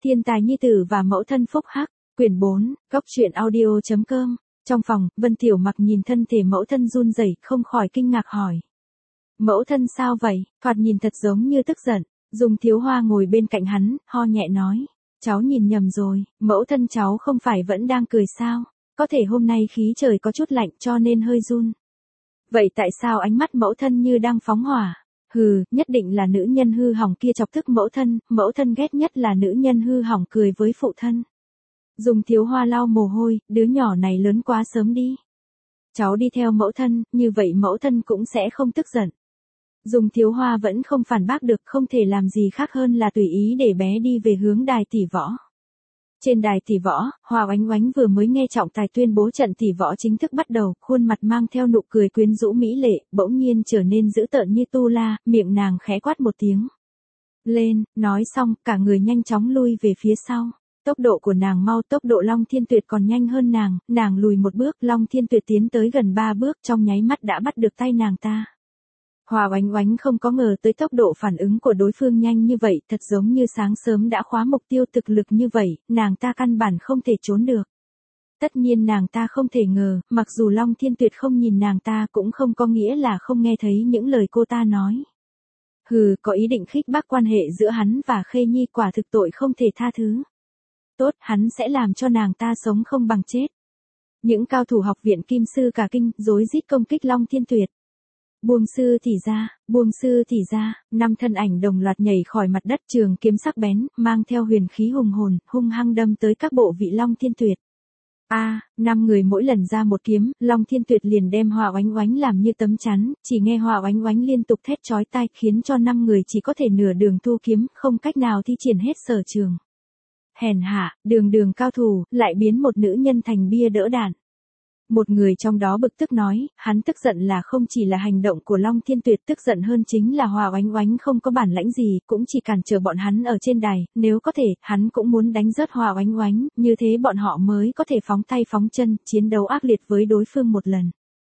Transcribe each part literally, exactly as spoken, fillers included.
Thiên tài nhi tử và mẫu thân phúc hắc, quyển bốn, góc truyện audio chấm com. Trong phòng, Vân Tiểu Mặc nhìn thân thể mẫu thân run rẩy, không khỏi kinh ngạc hỏi. Mẫu thân sao vậy, thoạt nhìn thật giống như tức giận. Dung Thiếu Hoa ngồi bên cạnh hắn, ho nhẹ nói. Cháu nhìn nhầm rồi, mẫu thân cháu không phải vẫn đang cười sao? Có thể hôm nay khí trời có chút lạnh cho nên hơi run. Vậy tại sao ánh mắt mẫu thân như đang phóng hỏa? Hừ, nhất định là nữ nhân hư hỏng kia chọc tức mẫu thân, mẫu thân ghét nhất là nữ nhân hư hỏng cười với phụ thân. Dung Thiếu Hoa lau mồ hôi, đứa nhỏ này lớn quá sớm đi. Cháu đi theo mẫu thân, như vậy mẫu thân cũng sẽ không tức giận. Dung Thiếu Hoa vẫn không phản bác được, không thể làm gì khác hơn là tùy ý để bé đi về hướng đài tỷ võ. Trên đài tỷ võ, Hoa Oánh Oánh vừa mới nghe trọng tài tuyên bố trận tỷ võ chính thức bắt đầu, khuôn mặt mang theo nụ cười quyến rũ mỹ lệ, bỗng nhiên trở nên dữ tợn như tu la, miệng nàng khẽ quát một tiếng. Lên, nói xong, cả người nhanh chóng lui về phía sau. Tốc độ của nàng mau, tốc độ Long Thiên Tuyệt còn nhanh hơn nàng, nàng lùi một bước, Long Thiên Tuyệt tiến tới gần ba bước, trong nháy mắt đã bắt được tay nàng ta. Hoa Oánh Oánh không có ngờ tới tốc độ phản ứng của đối phương nhanh như vậy, thật giống như sáng sớm đã khóa mục tiêu thực lực như vậy, nàng ta căn bản không thể trốn được. Tất nhiên nàng ta không thể ngờ, mặc dù Long Thiên Tuyệt không nhìn nàng ta cũng không có nghĩa là không nghe thấy những lời cô ta nói. Hừ, có ý định khích bác quan hệ giữa hắn và Khê Nhi, quả thực tội không thể tha thứ. Tốt, hắn sẽ làm cho nàng ta sống không bằng chết. Những cao thủ học viện Kim Sư cả kinh, rối rít công kích Long Thiên Tuyệt. Buông sư thì ra, buông sư thì ra, năm thân ảnh đồng loạt nhảy khỏi mặt đất, trường kiếm sắc bén, mang theo huyền khí hùng hồn, hung hăng đâm tới các bộ vị Long Thiên Tuyệt. A, năm người mỗi lần ra một kiếm, Long Thiên Tuyệt liền đem Hoa Oánh Oánh làm như tấm chắn, chỉ nghe Hoa Oánh Oánh liên tục thét chói tai, khiến cho năm người chỉ có thể nửa đường thu kiếm, không cách nào thi triển hết sở trường. Hèn hạ, đường đường cao thủ, lại biến một nữ nhân thành bia đỡ đạn. Một người trong đó bực tức nói, hắn tức giận là không chỉ là hành động của Long Thiên Tuyệt, tức giận hơn chính là Hoa Oánh Oánh không có bản lãnh gì, cũng chỉ cản trở bọn hắn ở trên đài, nếu có thể, hắn cũng muốn đánh rớt Hoa Oánh Oánh, như thế bọn họ mới có thể phóng tay phóng chân, chiến đấu ác liệt với đối phương một lần.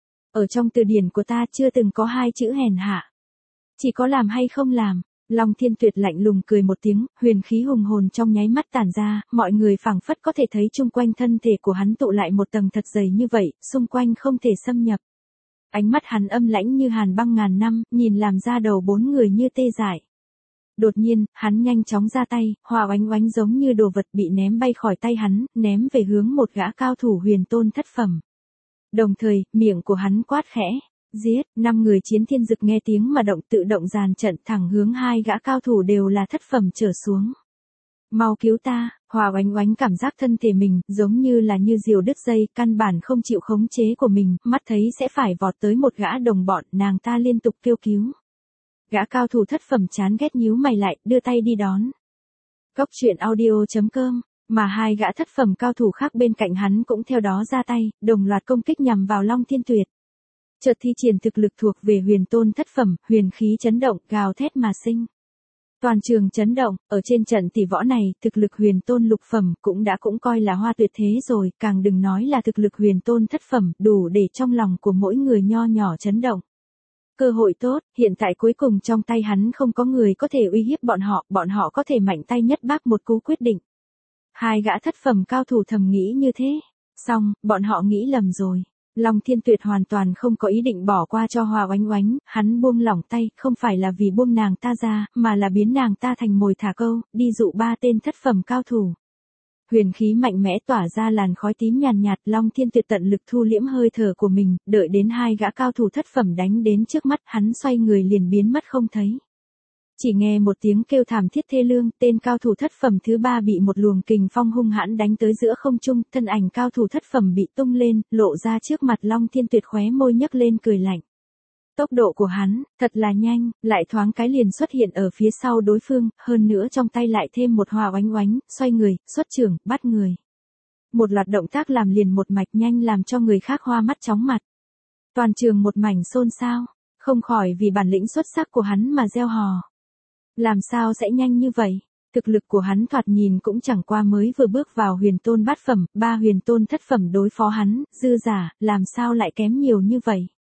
Ở trong từ điển của ta chưa từng có hai chữ hèn hạ. Chỉ có làm hay không làm. Long Thiên Tuyệt lạnh lùng cười một tiếng, huyền khí hùng hồn trong nháy mắt tản ra, mọi người phảng phất có thể thấy chung quanh thân thể của hắn tụ lại một tầng thật dày như vậy, xung quanh không thể xâm nhập. Ánh mắt hắn âm lãnh như hàn băng ngàn năm, nhìn làm ra đầu bốn người như tê dại. Đột nhiên, hắn nhanh chóng ra tay, Hoa Oánh Oánh giống như đồ vật bị ném bay khỏi tay hắn, ném về hướng một gã cao thủ huyền tôn thất phẩm. Đồng thời, miệng của hắn quát khẽ. Giết, năm người chiến thiên dực nghe tiếng mà động tự động dàn trận thẳng hướng hai gã cao thủ đều là thất phẩm trở xuống. Mau cứu ta, Hoa Oánh Oánh cảm giác thân thể mình giống như là như diều đứt dây, căn bản không chịu khống chế của mình, mắt thấy sẽ phải vọt tới một gã đồng bọn, nàng ta liên tục kêu cứu. Gã cao thủ thất phẩm chán ghét nhíu mày lại, đưa tay đi đón. Góc truyện audio chấm com, mà hai gã thất phẩm cao thủ khác bên cạnh hắn cũng theo đó ra tay, đồng loạt công kích nhằm vào Long Thiên Tuyệt. Chợt thi triển thực lực thuộc về huyền tôn thất phẩm, huyền khí chấn động, gào thét mà sinh. Toàn trường chấn động, ở trên trận tỷ võ này, thực lực huyền tôn lục phẩm cũng đã cũng coi là hoa tuyệt thế rồi, càng đừng nói là thực lực huyền tôn thất phẩm, đủ để trong lòng của mỗi người nho nhỏ chấn động. Cơ hội tốt, hiện tại cuối cùng trong tay hắn không có người có thể uy hiếp bọn họ, bọn họ có thể mạnh tay nhất bác một cú quyết định. Hai gã thất phẩm cao thủ thầm nghĩ như thế. Xong, bọn họ nghĩ lầm rồi. Long Thiên Tuyệt hoàn toàn không có ý định bỏ qua cho Hoa Oánh Oánh, hắn buông lỏng tay, không phải là vì buông nàng ta ra, mà là biến nàng ta thành mồi thả câu, đi dụ ba tên thất phẩm cao thủ. Huyền khí mạnh mẽ tỏa ra làn khói tím nhàn nhạt, Long Thiên Tuyệt tận lực thu liễm hơi thở của mình, đợi đến hai gã cao thủ thất phẩm đánh đến trước mắt, hắn xoay người liền biến mất không thấy. Chỉ nghe một tiếng kêu thảm thiết thê lương, tên cao thủ thất phẩm thứ ba bị một luồng kình phong hung hãn đánh tới giữa không trung, thân ảnh cao thủ thất phẩm bị tung lên, lộ ra trước mặt Long Thiên Tuyệt, khóe môi nhấc lên cười lạnh. Tốc độ của hắn, thật là nhanh, lại thoáng cái liền xuất hiện ở phía sau đối phương, hơn nữa trong tay lại thêm một Hoa Oánh Oánh, xoay người, xuất trưởng, bắt người. Một loạt động tác làm liền một mạch nhanh làm cho người khác hoa mắt chóng mặt. Toàn trường một mảnh xôn xao, không khỏi vì bản lĩnh xuất sắc của hắn mà reo hò. Làm sao sẽ nhanh như vậy? Thực lực của hắn thoạt nhìn cũng chẳng qua mới vừa bước vào huyền tôn bát phẩm, ba huyền tôn thất phẩm đối phó hắn, dư giả, làm sao lại kém nhiều như vậy?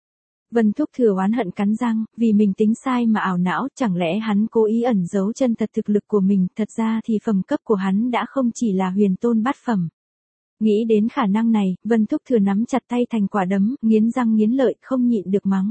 Vân Thúc Thừa oán hận cắn răng, vì mình tính sai mà ảo não, chẳng lẽ hắn cố ý ẩn giấu chân thật thực lực của mình, thật ra thì phẩm cấp của hắn đã không chỉ là huyền tôn bát phẩm. Nghĩ đến khả năng này, Vân Thúc Thừa nắm chặt tay thành quả đấm, nghiến răng nghiến lợi, không nhịn được mắng.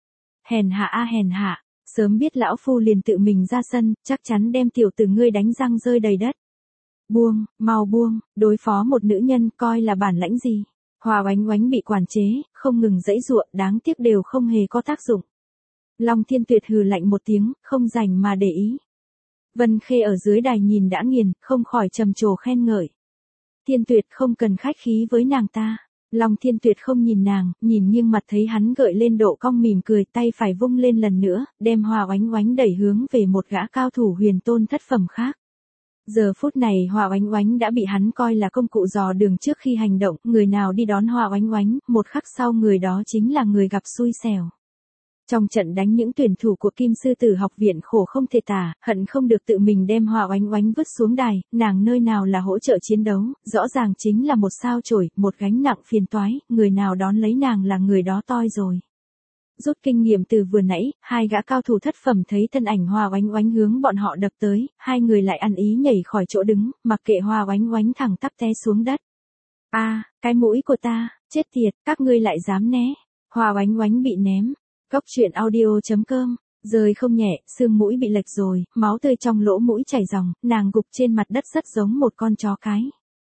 Hèn hạ a hèn hạ, sớm biết lão phu liền tự mình ra sân, chắc chắn đem tiểu tử ngươi đánh răng rơi đầy đất. Buông, mau buông, đối phó một nữ nhân coi là bản lãnh gì. Hoa Oánh Oánh bị quản chế, không ngừng giãy giụa, đáng tiếc đều không hề có tác dụng. Long Thiên Tuyệt hừ lạnh một tiếng, không rảnh mà để ý. Vân Khê ở dưới đài nhìn đã nghiền, không khỏi trầm trồ khen ngợi. Thiên Tuyệt không cần khách khí với nàng ta. Long Thiên Tuyệt không nhìn nàng, nhìn nghiêng mặt thấy hắn gợi lên độ cong mỉm cười, tay phải vung lên lần nữa, đem Hoa Oánh Oánh đẩy hướng về một gã cao thủ huyền tôn thất phẩm khác. Giờ phút này Hoa Oánh Oánh đã bị hắn coi là công cụ dò đường trước khi hành động, người nào đi đón Hoa Oánh Oánh, một khắc sau người đó chính là người gặp xui xẻo. Trong trận đánh những tuyển thủ của Kim Sư Tử học viện khổ không thể tả, hận không được tự mình đem Hoa Oánh Oánh vứt xuống đài, nàng nơi nào là hỗ trợ chiến đấu, rõ ràng chính là một sao chổi, một gánh nặng phiền toái, người nào đón lấy nàng là người đó toi rồi. Rút kinh nghiệm từ vừa nãy, hai gã cao thủ thất phẩm thấy thân ảnh Hoa Oánh Oánh hướng bọn họ đập tới, hai người lại ăn ý nhảy khỏi chỗ đứng, mặc kệ Hoa Oánh Oánh thẳng tắp té xuống đất. A, à, cái mũi của ta, chết tiệt, các ngươi lại dám né. Hoa Oánh Oánh bị ném. Góc truyện audio chấm com, rơi không nhẹ, xương mũi bị lệch rồi, máu tươi trong lỗ mũi chảy ròng, nàng gục trên mặt đất rất giống một con chó cái.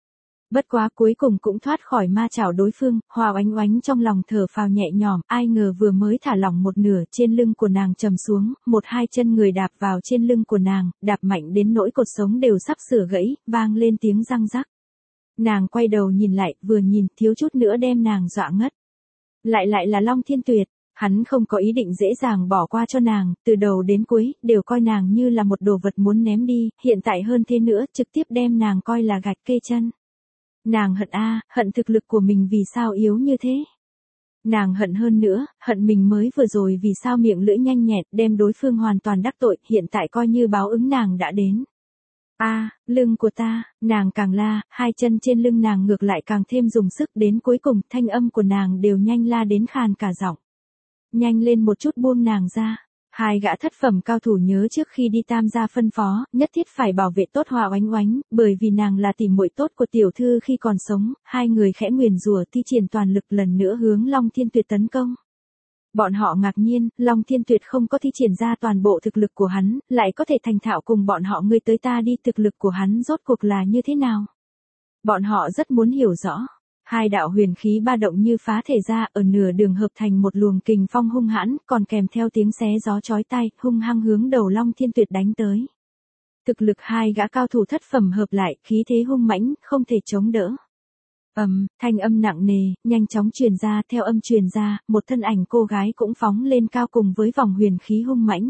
Bất quá cuối cùng cũng thoát khỏi ma chảo đối phương, Hoa Oánh Oánh trong lòng thở phào nhẹ nhõm, ai ngờ vừa mới thả lỏng một nửa, trên lưng của nàng trầm xuống, một hai chân người đạp vào trên lưng của nàng, đạp mạnh đến nỗi cột sống đều sắp sửa gãy, vang lên tiếng răng rắc. Nàng quay đầu nhìn lại, vừa nhìn, thiếu chút nữa đem nàng dọa ngất. Lại lại là Long Thiên Tuyệt. Hắn không có ý định dễ dàng bỏ qua cho nàng, từ đầu đến cuối, đều coi nàng như là một đồ vật muốn ném đi, hiện tại hơn thế nữa, trực tiếp đem nàng coi là gạch kê chân. Nàng hận a, hận thực lực của mình vì sao yếu như thế. Nàng hận hơn nữa, hận mình mới vừa rồi vì sao miệng lưỡi nhanh nhẹn, đem đối phương hoàn toàn đắc tội, hiện tại coi như báo ứng nàng đã đến. A, à, lưng của ta, nàng càng la, hai chân trên lưng nàng ngược lại càng thêm dùng sức, đến cuối cùng, thanh âm của nàng đều nhanh la đến khàn cả giọng. Nhanh lên một chút buông nàng ra. Hai gã thất phẩm cao thủ nhớ trước khi đi tam gia phân phó, nhất thiết phải bảo vệ tốt Hoa Oánh Oánh, bởi vì nàng là tỉ muội tốt của tiểu thư khi còn sống, hai người khẽ nguyền rủa thi triển toàn lực lần nữa hướng Long Thiên Tuyệt tấn công. Bọn họ ngạc nhiên, Long Thiên Tuyệt không có thi triển ra toàn bộ thực lực của hắn, lại có thể thành thạo cùng bọn họ ngươi tới ta đi, thực lực của hắn rốt cuộc là như thế nào. Bọn họ rất muốn hiểu rõ. Hai đạo huyền khí ba động như phá thể ra, ở nửa đường hợp thành một luồng kình phong hung hãn, còn kèm theo tiếng xé gió chói tai, hung hăng hướng đầu Long Thiên Tuyệt đánh tới. Thực lực hai gã cao thủ thất phẩm hợp lại, khí thế hung mãnh, không thể chống đỡ. Ầm, um, thanh âm nặng nề, nhanh chóng truyền ra, theo âm truyền ra, một thân ảnh cô gái cũng phóng lên cao cùng với vòng huyền khí hung mãnh.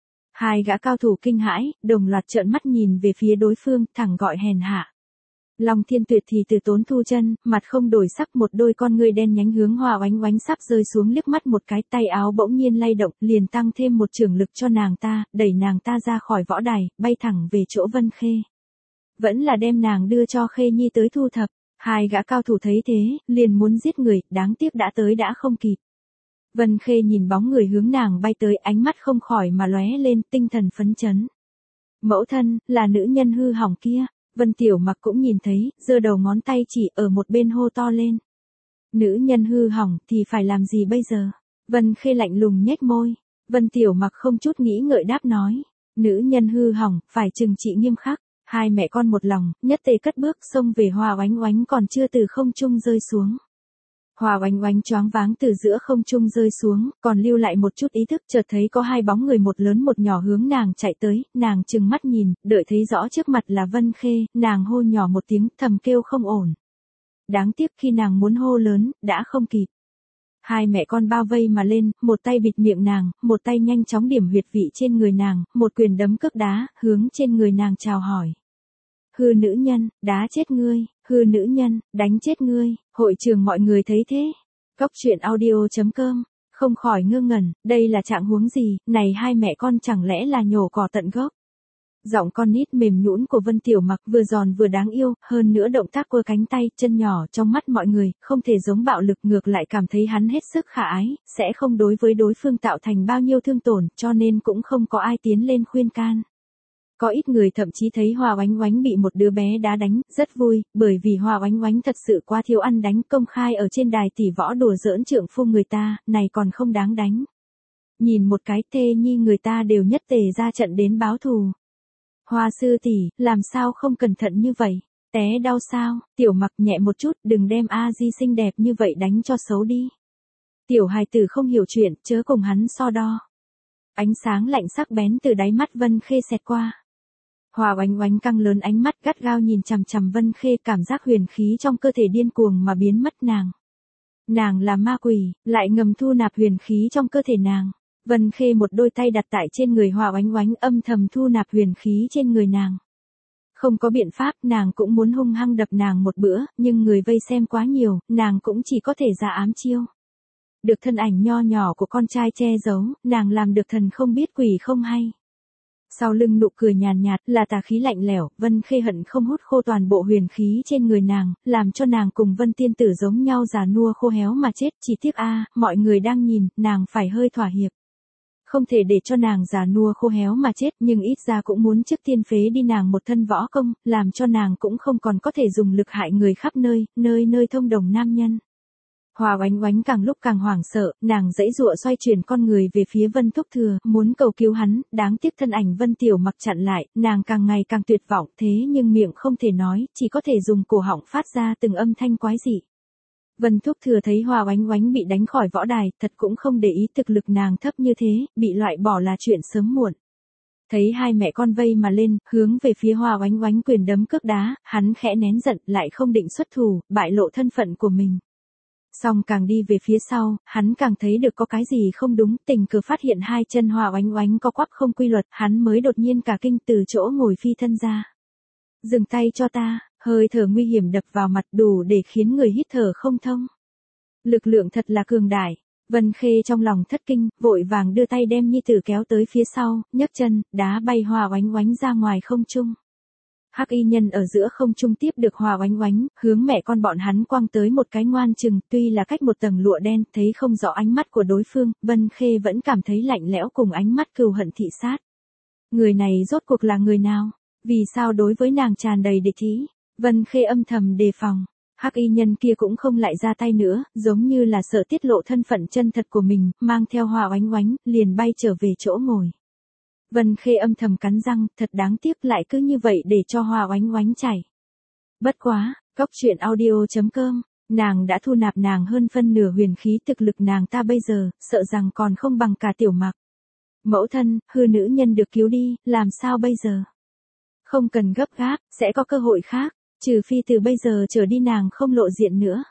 Hai gã cao thủ kinh hãi, đồng loạt trợn mắt nhìn về phía đối phương, thẳng gọi hèn hạ. Long Thiên Tuyệt thì từ tốn thu chân, mặt không đổi sắc, một đôi con ngươi đen nhánh hướng Hoa Oánh Oánh sắp rơi xuống, liếc mắt một cái, tay áo bỗng nhiên lay động, liền tăng thêm một chưởng lực cho nàng ta, đẩy nàng ta ra khỏi võ đài, bay thẳng về chỗ Vân Khê. Vẫn là đem nàng đưa cho Khê Nhi tới thu thập. Hai gã cao thủ thấy thế, liền muốn giết người, đáng tiếc đã tới đã không kịp. Vân Khê nhìn bóng người hướng nàng bay tới, ánh mắt không khỏi mà lóe lên, tinh thần phấn chấn. Mẫu thân, là nữ nhân hư hỏng kia. Vân Tiểu Mặc cũng nhìn thấy, giơ đầu ngón tay chỉ ở một bên hô to lên. Nữ nhân hư hỏng thì phải làm gì bây giờ? Vân Khê lạnh lùng nhếch môi. Vân Tiểu Mặc không chút nghĩ ngợi đáp nói. Nữ nhân hư hỏng, phải trừng trị nghiêm khắc. Hai mẹ con một lòng, nhất tề cất bước xông về Hoa Oánh Oánh còn chưa từ không trung rơi xuống. Hoa Oánh Oánh choáng váng từ giữa không trung rơi xuống, còn lưu lại một chút ý thức, chợt thấy có hai bóng người một lớn một nhỏ hướng nàng chạy tới, nàng trừng mắt nhìn, đợi thấy rõ trước mặt là Vân Khê, nàng hô nhỏ một tiếng, thầm kêu không ổn. Đáng tiếc khi nàng muốn hô lớn, đã không kịp. Hai mẹ con bao vây mà lên, một tay bịt miệng nàng, một tay nhanh chóng điểm huyệt vị trên người nàng, một quyền đấm cước đá, hướng trên người nàng chào hỏi. Hư nữ nhân, đá chết ngươi, hư nữ nhân, đánh chết ngươi, hội trường mọi người thấy thế. Góc truyện audio chấm com, không khỏi ngơ ngẩn, đây là trạng huống gì, này hai mẹ con chẳng lẽ là nhổ cỏ tận gốc. Giọng con nít mềm nhũn của Vân Tiểu Mặc vừa giòn vừa đáng yêu, hơn nữa động tác quơ cánh tay, chân nhỏ trong mắt mọi người, không thể giống bạo lực, ngược lại cảm thấy hắn hết sức khả ái, sẽ không đối với đối phương tạo thành bao nhiêu thương tổn, cho nên cũng không có ai tiến lên khuyên can. Có ít người thậm chí thấy Hoa Oánh Oánh bị một đứa bé đá đánh, rất vui, bởi vì Hoa Oánh Oánh thật sự quá thiếu ăn đánh, công khai ở trên đài tỷ võ đùa giỡn trượng phu người ta, này còn không đáng đánh. Nhìn một cái thê nhi người ta đều nhất tề ra trận đến báo thù. Hoa sư tỷ, làm sao không cẩn thận như vậy? Té đau sao? Tiểu Mặc nhẹ một chút, đừng đem A Di xinh đẹp như vậy đánh cho xấu đi. Tiểu hài tử không hiểu chuyện, chớ cùng hắn so đo. Ánh sáng lạnh sắc bén từ đáy mắt Vân Khê xẹt qua. Hoa Oánh Oánh căng lớn ánh mắt gắt gao nhìn chằm chằm Vân Khê, cảm giác huyền khí trong cơ thể điên cuồng mà biến mất nàng. Nàng là ma quỷ, lại ngầm thu nạp huyền khí trong cơ thể nàng. Vân Khê một đôi tay đặt tại trên người Hoa Oánh Oánh, âm thầm thu nạp huyền khí trên người nàng. Không có biện pháp, nàng cũng muốn hung hăng đập nàng một bữa, nhưng người vây xem quá nhiều, nàng cũng chỉ có thể ra ám chiêu. Được thân ảnh nho nhỏ của con trai che giấu, nàng làm được thần không biết quỷ không hay. Sau lưng nụ cười nhàn nhạt, nhạt là tà khí lạnh lẽo, Vân Khê hận không hút khô toàn bộ huyền khí trên người nàng, làm cho nàng cùng Vân Tiên Tử giống nhau già nua khô héo mà chết, chỉ tiếc a, mọi người đang nhìn, nàng phải hơi thỏa hiệp. Không thể để cho nàng già nua khô héo mà chết, nhưng ít ra cũng muốn trước tiên phế đi nàng một thân võ công, làm cho nàng cũng không còn có thể dùng lực hại người khắp nơi, nơi nơi thông đồng nam nhân. Hoa Oánh Oánh càng lúc càng hoảng sợ, nàng giãy giụa xoay chuyển con người về phía Vân Thúc Thừa, muốn cầu cứu hắn, đáng tiếc thân ảnh Vân Tiểu Mặc chặn lại, nàng càng ngày càng tuyệt vọng, thế nhưng miệng không thể nói, chỉ có thể dùng cổ họng phát ra từng âm thanh quái dị. Vân Thúc Thừa thấy Hoa Oánh Oánh bị đánh khỏi võ đài, thật cũng không để ý thực lực nàng thấp như thế, bị loại bỏ là chuyện sớm muộn. Thấy hai mẹ con vây mà lên, hướng về phía Hoa Oánh Oánh quyền đấm cước đá, hắn khẽ nén giận, lại không định xuất thủ, bại lộ thân phận của mình. Song càng đi về phía sau, hắn càng thấy được có cái gì không đúng, tình cờ phát hiện hai chân Hoa Oánh Oánh có quắp không quy luật, hắn mới đột nhiên cả kinh từ chỗ ngồi phi thân ra. Dừng tay cho ta, hơi thở nguy hiểm đập vào mặt đủ để khiến người hít thở không thông. Lực lượng thật là cường đại. Vân Khê trong lòng thất kinh, vội vàng đưa tay đem nhi tử kéo tới phía sau, nhấc chân, đá bay Hoa Oánh Oánh ra ngoài không trung. Hắc y nhân ở giữa không trung tiếp được Hoa Oánh Oánh, hướng mẹ con bọn hắn quăng tới một cái ngoan chừng, tuy là cách một tầng lụa đen, thấy không rõ ánh mắt của đối phương, Vân Khê vẫn cảm thấy lạnh lẽo cùng ánh mắt cừu hận thị sát. Người này rốt cuộc là người nào? Vì sao đối với nàng tràn đầy địch ý? Vân Khê âm thầm đề phòng. Hắc y nhân kia cũng không lại ra tay nữa, giống như là sợ tiết lộ thân phận chân thật của mình, mang theo Hoa Oánh Oánh, liền bay trở về chỗ ngồi. Vân Khê âm thầm cắn răng, thật đáng tiếc lại cứ như vậy để cho Hoa Oánh Oánh chảy. Bất quá, cốc truyện audio chấm com, nàng đã thu nạp nàng hơn phân nửa huyền khí, thực lực nàng ta bây giờ, sợ rằng còn không bằng cả Tiểu Mặc. Mẫu thân, hư nữ nhân được cứu đi, làm sao bây giờ? Không cần gấp gáp, sẽ có cơ hội khác, trừ phi từ bây giờ trở đi nàng không lộ diện nữa.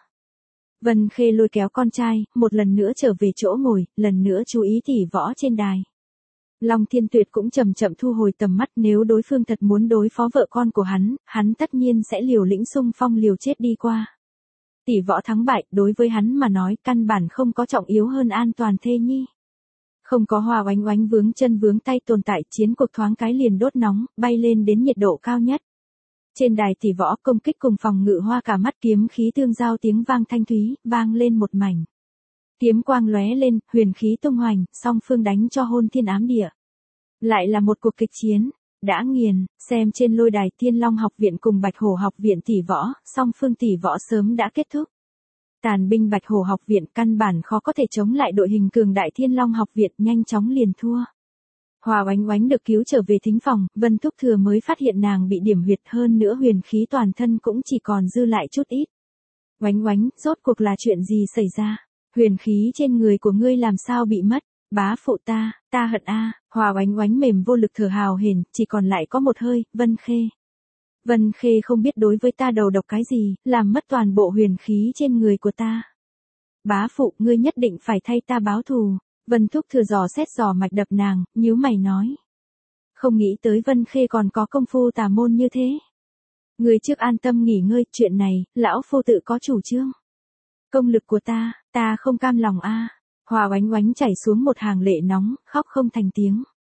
Vân Khê lôi kéo con trai, một lần nữa trở về chỗ ngồi, lần nữa chú ý tỉ võ trên đài. Long Thiên Tuyệt cũng chậm chậm thu hồi tầm mắt, nếu đối phương thật muốn đối phó vợ con của hắn, hắn tất nhiên sẽ liều lĩnh xung phong liều chết đi qua. Tỉ võ thắng bại, đối với hắn mà nói, căn bản không có trọng yếu hơn an toàn thê nhi. Không có Hoa Oánh Oánh vướng chân vướng tay tồn tại, chiến cuộc thoáng cái liền đốt nóng, bay lên đến nhiệt độ cao nhất. Trên đài tỉ võ, công kích cùng phòng ngự hoa cả mắt, kiếm khí tương giao tiếng vang thanh thúy, vang lên một mảnh. Kiếm quang lóe lên, huyền khí tung hoành, song phương đánh cho hôn thiên ám địa. Lại là một cuộc kịch chiến, đã nghiền, xem trên lôi đài Thiên Long học viện cùng Bạch Hổ học viện tỉ võ, song phương tỉ võ sớm đã kết thúc. Tàn binh Bạch Hổ học viện căn bản khó có thể chống lại đội hình cường đại Thiên Long học viện, nhanh chóng liền thua. Hoa Oánh Oánh được cứu trở về thính phòng, Vân Thúc Thừa mới phát hiện nàng bị điểm huyệt, hơn nữa huyền khí toàn thân cũng chỉ còn dư lại chút ít. Oánh Oánh, rốt cuộc là chuyện gì xảy ra? Huyền khí trên người của ngươi làm sao bị mất? Bá phụ ta, ta hận a. Hoa Oánh Oánh mềm vô lực thở hào hển, chỉ còn lại có một hơi, Vân Khê. Vân Khê không biết đối với ta đầu độc cái gì, làm mất toàn bộ huyền khí trên người của ta. Bá phụ, ngươi nhất định phải thay ta báo thù. Vân Thúc Thừa dò xét dò mạch đập nàng, nhíu mày nói. Không nghĩ tới Vân Khê còn có công phu tà môn như thế. Ngươi trước an tâm nghỉ ngơi, chuyện này, lão phu tự có chủ trương. Công lực của ta, ta không cam lòng a. Hoa Oánh Oánh chảy xuống một hàng lệ nóng, khóc không thành tiếng.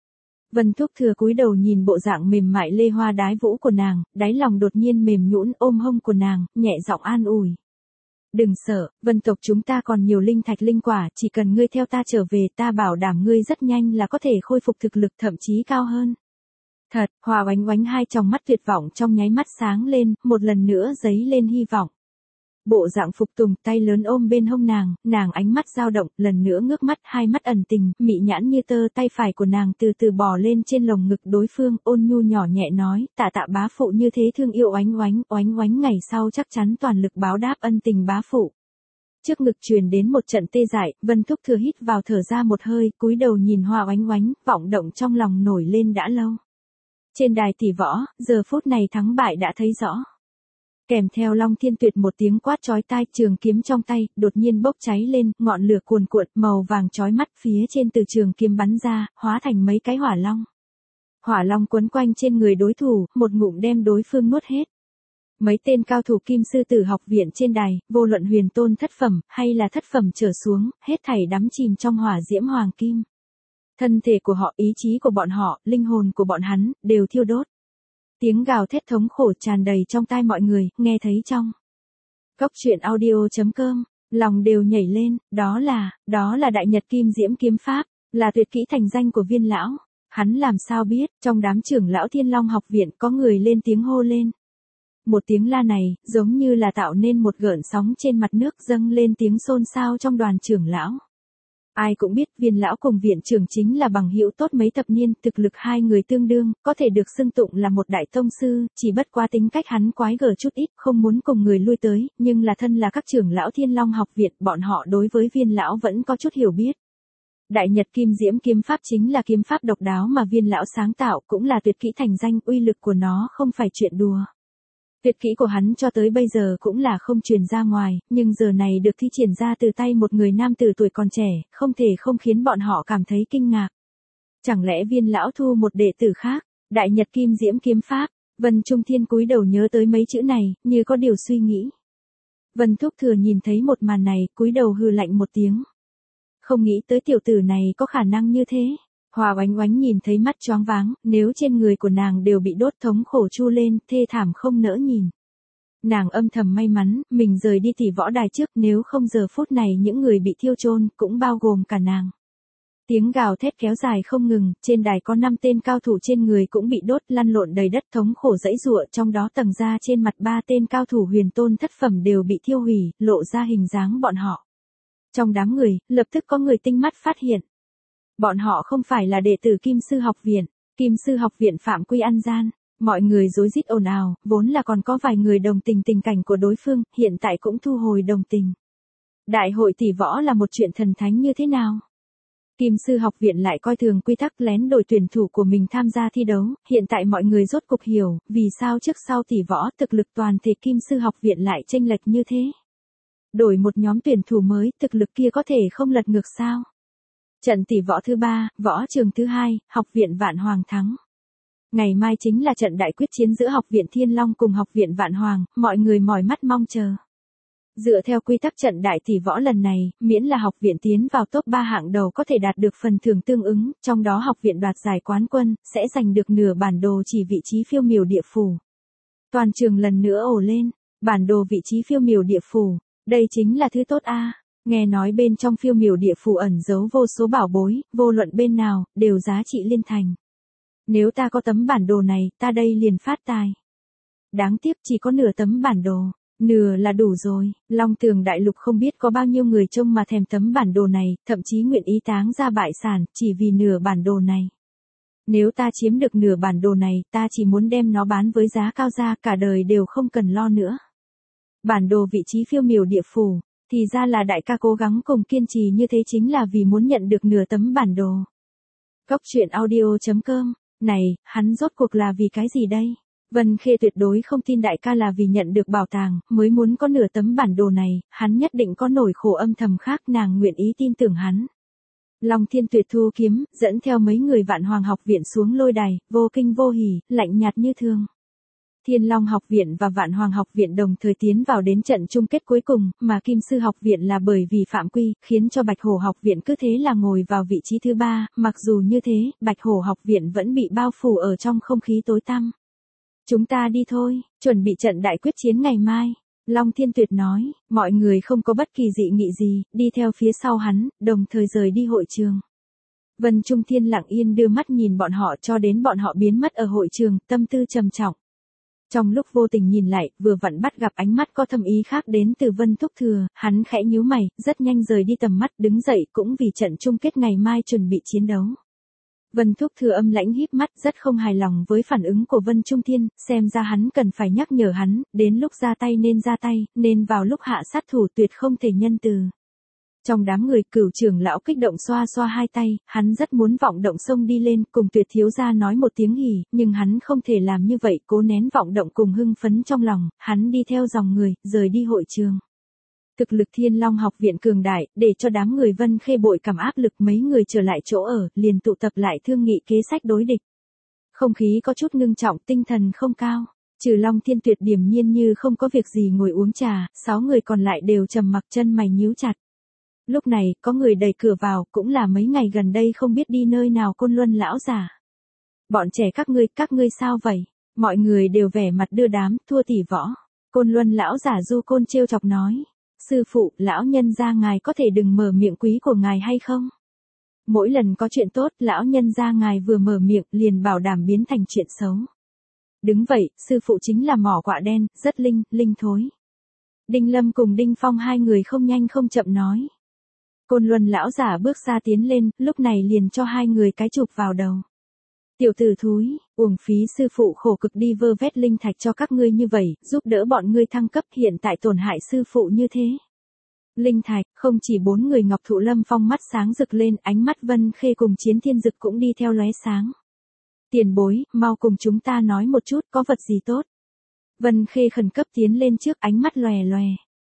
Vân Thúc Thừa cúi đầu nhìn bộ dạng mềm mại lê hoa đái vũ của nàng, đáy lòng đột nhiên mềm nhũn ôm hông của nàng, nhẹ giọng an ủi. Đừng sợ, Vân tộc chúng ta còn nhiều linh thạch linh quả, chỉ cần ngươi theo ta trở về ta bảo đảm ngươi rất nhanh là có thể khôi phục thực lực thậm chí cao hơn. Thật, Hòa Oánh Oánh hai tròng mắt tuyệt vọng trong nháy mắt sáng lên, một lần nữa dấy lên hy vọng. Bộ dạng phục tùng tay lớn ôm bên hông nàng, nàng ánh mắt dao động, lần nữa ngước mắt hai mắt ẩn tình, mị nhãn như tơ tay phải của nàng từ từ bò lên trên lồng ngực đối phương, ôn nhu nhỏ nhẹ nói, tạ tạ bá phụ như thế thương yêu Oánh Oánh, Oánh Oánh ngày sau chắc chắn toàn lực báo đáp ân tình bá phụ. Trước ngực truyền đến một trận tê dại, Vân Thúc Thừa hít vào thở ra một hơi, cúi đầu nhìn Hòa Oánh Oánh, vọng động trong lòng nổi lên đã lâu. Trên đài tỷ võ, giờ phút này thắng bại đã thấy rõ. Kèm theo Long Thiên Tuyệt một tiếng quát chói tai, trường kiếm trong tay, đột nhiên bốc cháy lên, ngọn lửa cuồn cuộn, màu vàng chói mắt phía trên từ trường kiếm bắn ra, hóa thành mấy cái hỏa long. Hỏa long quấn quanh trên người đối thủ, một ngụm đem đối phương nuốt hết. Mấy tên cao thủ Kim Sư Tử học viện trên đài, vô luận huyền tôn thất phẩm, hay là thất phẩm trở xuống, hết thảy đắm chìm trong hỏa diễm hoàng kim. Thân thể của họ, ý chí của bọn họ, linh hồn của bọn hắn, đều thiêu đốt. Tiếng gào thét thống khổ tràn đầy trong tai mọi người, nghe thấy trong Cốc truyện audio chấm com, lòng đều nhảy lên, đó là, đó là Đại Nhật Kim Diễm kiếm pháp, là tuyệt kỹ thành danh của Viên lão. Hắn làm sao biết, trong đám trưởng lão Thiên Long học viện có người lên tiếng hô lên. Một tiếng la này, giống như là tạo nên một gợn sóng trên mặt nước dâng lên tiếng xôn xao trong đoàn trưởng lão. Ai cũng biết Viên lão cùng viện trưởng chính là bằng hữu tốt mấy thập niên, thực lực hai người tương đương, có thể được xưng tụng là một đại tông sư, chỉ bất quá tính cách hắn quái gở chút ít, không muốn cùng người lui tới, nhưng là thân là các trưởng lão Thiên Long học viện, bọn họ đối với Viên lão vẫn có chút hiểu biết. Đại Nhật Kim Diễm kiếm pháp chính là kiếm pháp độc đáo mà Viên lão sáng tạo, cũng là tuyệt kỹ thành danh, uy lực của nó không phải chuyện đùa. Tuyệt kỹ của hắn cho tới bây giờ cũng là không truyền ra ngoài, nhưng giờ này được thi triển ra từ tay một người nam tử tuổi còn trẻ, không thể không khiến bọn họ cảm thấy kinh ngạc. Chẳng lẽ Viên lão thu một đệ tử khác, Đại Nhật Kim Diễm kiếm pháp? Vân Trung Thiên cúi đầu nhớ tới mấy chữ này, như có điều suy nghĩ. Vân Thúc Thừa nhìn thấy một màn này, cúi đầu hừ lạnh một tiếng. Không nghĩ tới tiểu tử này có khả năng như thế. Hòa Oánh Oánh nhìn thấy mắt choáng váng, nếu trên người của nàng đều bị đốt thống khổ chu lên, thê thảm không nỡ nhìn. Nàng âm thầm may mắn, mình rời đi tỷ võ đài trước, nếu không giờ phút này những người bị thiêu chôn cũng bao gồm cả nàng. Tiếng gào thét kéo dài không ngừng, trên đài có năm tên cao thủ trên người cũng bị đốt lăn lộn đầy đất thống khổ dãy giụa, trong đó tầng da trên mặt ba tên cao thủ huyền tôn thất phẩm đều bị thiêu hủy, lộ ra hình dáng bọn họ. Trong đám người, lập tức có người tinh mắt phát hiện. Bọn họ không phải là đệ tử Kim Sư học viện, Kim Sư học viện phạm quy ăn gian, mọi người rối rít ồn ào, vốn là còn có vài người đồng tình tình cảnh của đối phương, hiện tại cũng thu hồi đồng tình. Đại hội tỷ võ là một chuyện thần thánh như thế nào? Kim Sư học viện lại coi thường quy tắc lén đổi tuyển thủ của mình tham gia thi đấu, hiện tại mọi người rốt cục hiểu, vì sao trước sau tỷ võ thực lực toàn thể Kim Sư học viện lại chênh lệch như thế. Đổi một nhóm tuyển thủ mới, thực lực kia có thể không lật ngược sao? Trận tỷ võ thứ ba, võ trường thứ hai, học viện Vạn Hoàng thắng. Ngày mai chính là trận đại quyết chiến giữa học viện Thiên Long cùng học viện Vạn Hoàng, mọi người mỏi mắt mong chờ. Dựa theo quy tắc trận đại tỷ võ lần này, miễn là học viện tiến vào top ba hạng đầu có thể đạt được phần thưởng tương ứng, trong đó học viện đoạt giải quán quân, sẽ giành được nửa bản đồ chỉ vị trí phiêu miểu địa phủ. Toàn trường lần nữa ồ lên, bản đồ vị trí phiêu miểu địa phủ, đây chính là thứ tốt a. Nghe nói bên trong phiêu miểu địa phủ ẩn giấu vô số bảo bối, vô luận bên nào, đều giá trị liên thành. Nếu ta có tấm bản đồ này, ta đây liền phát tài. Đáng tiếc chỉ có nửa tấm bản đồ, nửa là đủ rồi. Long Tường Đại Lục không biết có bao nhiêu người trông mà thèm tấm bản đồ này, thậm chí nguyện ý táng ra bại sản, chỉ vì nửa bản đồ này. Nếu ta chiếm được nửa bản đồ này, ta chỉ muốn đem nó bán với giá cao ra, cả đời đều không cần lo nữa. Bản đồ vị trí phiêu miểu địa phủ. Thì ra là đại ca cố gắng cùng kiên trì như thế chính là vì muốn nhận được nửa tấm bản đồ. Cốc truyện audio chấm com, này, hắn rốt cuộc là vì cái gì đây? Vân Khê tuyệt đối không tin đại ca là vì nhận được bảo tàng, mới muốn có nửa tấm bản đồ này, hắn nhất định có nỗi khổ âm thầm khác, nàng nguyện ý tin tưởng hắn. Long Thiên Tuyệt thu kiếm, dẫn theo mấy người Vạn Hoàng học viện xuống lôi đài, vô kinh vô hỉ, lạnh nhạt như thường. Thiên Long học viện và Vạn Hoàng học viện đồng thời tiến vào đến trận chung kết cuối cùng, mà Kim Sư học viện là bởi vì phạm quy, khiến cho Bạch Hổ học viện cứ thế là ngồi vào vị trí thứ ba, mặc dù như thế, Bạch Hổ học viện vẫn bị bao phủ ở trong không khí tối tăm. Chúng ta đi thôi, chuẩn bị trận đại quyết chiến ngày mai. Long Thiên Tuyệt nói, mọi người không có bất kỳ dị nghị gì, đi theo phía sau hắn, đồng thời rời đi hội trường. Vân Trung Thiên lặng yên đưa mắt nhìn bọn họ cho đến bọn họ biến mất ở hội trường, tâm tư trầm trọng. Trong lúc vô tình nhìn lại, vừa vặn bắt gặp ánh mắt có thâm ý khác đến từ Vân Thúc Thừa, hắn khẽ nhíu mày, rất nhanh rời đi tầm mắt, đứng dậy cũng vì trận chung kết ngày mai chuẩn bị chiến đấu. Vân Thúc Thừa âm lãnh híp mắt, rất không hài lòng với phản ứng của Vân Trung Thiên, xem ra hắn cần phải nhắc nhở hắn, đến lúc ra tay nên ra tay, nên vào lúc hạ sát thủ tuyệt không thể nhân từ. Trong đám người, Cửu trưởng lão kích động xoa xoa hai tay, hắn rất muốn vọng động xông đi lên, cùng Tuyệt thiếu gia nói một tiếng hỉ, nhưng hắn không thể làm như vậy, cố nén vọng động cùng hưng phấn trong lòng, hắn đi theo dòng người, rời đi hội trường. Thực lực Thiên Long học viện cường đại, để cho đám người Vân Khê bội cảm áp lực, mấy người trở lại chỗ ở, liền tụ tập lại thương nghị kế sách đối địch. Không khí có chút ngưng trọng, tinh thần không cao. Trừ Long Thiên Tuyệt điềm nhiên như không có việc gì ngồi uống trà, sáu người còn lại đều trầm mặc, chân mày nhíu chặt. Lúc này, có người đẩy cửa vào, cũng là mấy ngày gần đây không biết đi nơi nào Côn Luân lão giả. Bọn trẻ các ngươi, các ngươi sao vậy? Mọi người đều vẻ mặt đưa đám, thua tỷ võ. Côn Luân lão giả Du Côn trêu chọc nói. Sư phụ, lão nhân gia ngài có thể đừng mở miệng quý của ngài hay không? Mỗi lần có chuyện tốt, lão nhân gia ngài vừa mở miệng, liền bảo đảm biến thành chuyện xấu. Đứng vậy, sư phụ chính là mỏ quạ đen, rất linh, linh thối. Đinh Lâm cùng Đinh Phong hai người không nhanh không chậm nói. Côn Luân lão giả bước ra tiến lên, lúc này liền cho hai người cái chụp vào đầu. Tiểu tử thúi, uổng phí sư phụ khổ cực đi vơ vét linh thạch cho các ngươi như vậy, giúp đỡ bọn ngươi thăng cấp, hiện tại tổn hại sư phụ như thế. Linh thạch, không chỉ bốn người Ngọc Thụ Lâm Phong mắt sáng rực lên, ánh mắt Vân Khê cùng Chiến Thiên Dực cũng đi theo lóe sáng. Tiền bối, mau cùng chúng ta nói một chút, có vật gì tốt. Vân Khê khẩn cấp tiến lên trước, ánh mắt lòe lòe.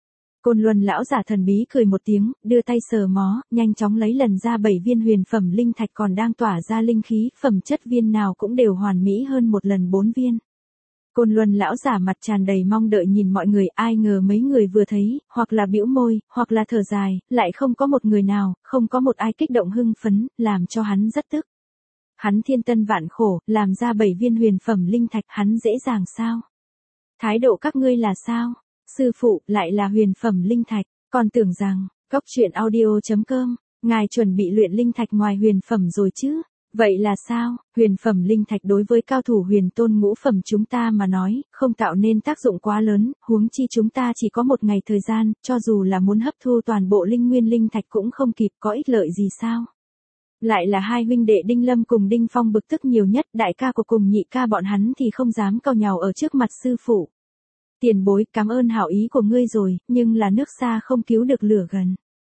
Côn Luân lão giả thần bí cười một tiếng, đưa tay sờ mó, nhanh chóng lấy lần ra bảy viên huyền phẩm linh thạch còn đang tỏa ra linh khí, phẩm chất viên nào cũng đều hoàn mỹ hơn một lần bốn viên. Côn Luân lão giả mặt tràn đầy mong đợi nhìn mọi người, ai ngờ mấy người vừa thấy, hoặc là bĩu môi, hoặc là thở dài, lại không có một người nào, không có một ai kích động hưng phấn, làm cho hắn rất tức. Hắn thiên tân vạn khổ, làm ra bảy viên huyền phẩm linh thạch, hắn dễ dàng sao? Thái độ các ngươi là sao? Sư phụ, lại là huyền phẩm linh thạch, còn tưởng rằng, góc truyện audio chấm com, ngài chuẩn bị luyện linh thạch ngoài huyền phẩm rồi chứ? Vậy là sao? Huyền phẩm linh thạch đối với cao thủ huyền tôn ngũ phẩm chúng ta mà nói, không tạo nên tác dụng quá lớn, huống chi chúng ta chỉ có một ngày thời gian, cho dù là muốn hấp thu toàn bộ linh nguyên linh thạch cũng không kịp, có ích lợi gì sao? Lại là hai huynh đệ Đinh Lâm cùng Đinh Phong bực tức nhiều nhất, đại ca của cùng nhị ca bọn hắn thì không dám cau nhàu ở trước mặt sư phụ. Tiền bối, cảm ơn hảo ý của ngươi rồi, nhưng là nước xa không cứu được lửa gần.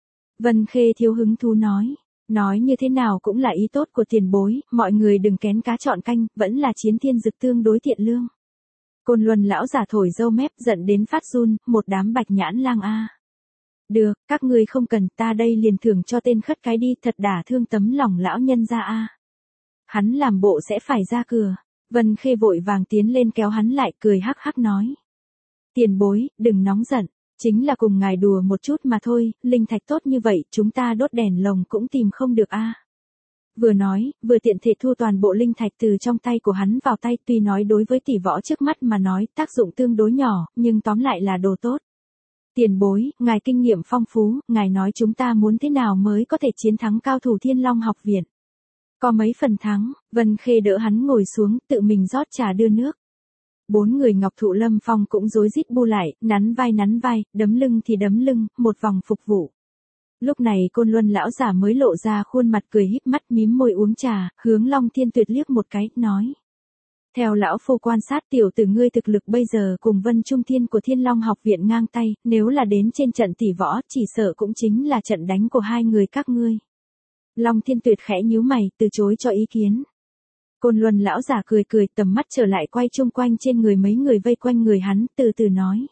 Vân Khê thiếu hứng thú nói, nói như thế nào cũng là ý tốt của tiền bối, mọi người đừng kén cá chọn canh, vẫn là Chiến Thiên Dực tương đối thiện lương. Côn Luân lão giả thổi râu mép giận đến phát run, một đám bạch nhãn lang a. Được, các ngươi không cần, ta đây liền thưởng cho tên khất cái đi, thật đả thương tấm lòng lão nhân ra a. Hắn làm bộ sẽ phải ra cửa, Vân Khê vội vàng tiến lên kéo hắn lại, cười hắc hắc nói. Tiền bối, đừng nóng giận, chính là cùng ngài đùa một chút mà thôi, linh thạch tốt như vậy, chúng ta đốt đèn lồng cũng tìm không được a. Vừa nói, vừa tiện thể thu toàn bộ linh thạch từ trong tay của hắn vào tay, tuy nói đối với tỷ võ trước mắt mà nói, tác dụng tương đối nhỏ, nhưng tóm lại là đồ tốt. Tiền bối, ngài kinh nghiệm phong phú, ngài nói chúng ta muốn thế nào mới có thể chiến thắng cao thủ Thiên Long học viện. Có mấy phần thắng, Vân Khê đỡ hắn ngồi xuống, tự mình rót trà đưa nước. Bốn người Ngọc Thụ Lâm Phong cũng rối rít bu lại, nắn vai nắn vai, đấm lưng thì đấm lưng, một vòng phục vụ. Lúc này Côn Luân lão giả mới lộ ra khuôn mặt cười híp mắt mím môi uống trà, hướng Long Thiên Tuyệt liếc một cái, nói. Theo lão phu quan sát tiểu tử ngươi thực lực bây giờ cùng Vân Trung Thiên của Thiên Long học viện ngang tay, nếu là đến trên trận tỷ võ, chỉ sợ cũng chính là trận đánh của hai người các ngươi. Long Thiên Tuyệt khẽ nhíu mày, từ chối cho ý kiến. Côn Luân lão giả cười cười, tầm mắt trở lại quay chung quanh trên người mấy người vây quanh người hắn, từ từ nói.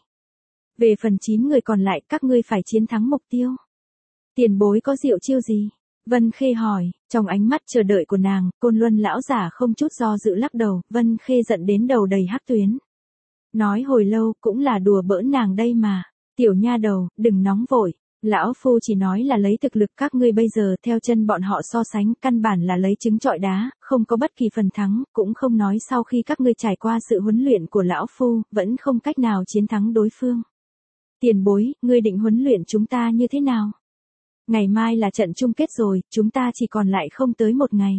Về phần chín người còn lại, các ngươi phải chiến thắng mục tiêu. Tiền bối có diệu chiêu gì? Vân Khê hỏi, trong ánh mắt chờ đợi của nàng, Côn Luân lão giả không chút do dự lắc đầu, Vân Khê giận đến đầu đầy hắc tuyến. Nói hồi lâu cũng là đùa bỡn nàng đây mà. Tiểu nha đầu, đừng nóng vội. Lão phu chỉ nói là lấy thực lực các ngươi bây giờ theo chân bọn họ so sánh, căn bản là lấy trứng trọi đá, không có bất kỳ phần thắng, cũng không nói sau khi các ngươi trải qua sự huấn luyện của lão phu, vẫn không cách nào chiến thắng đối phương. Tiền bối, ngươi định huấn luyện chúng ta như thế nào? Ngày mai là trận chung kết rồi, chúng ta chỉ còn lại không tới một ngày.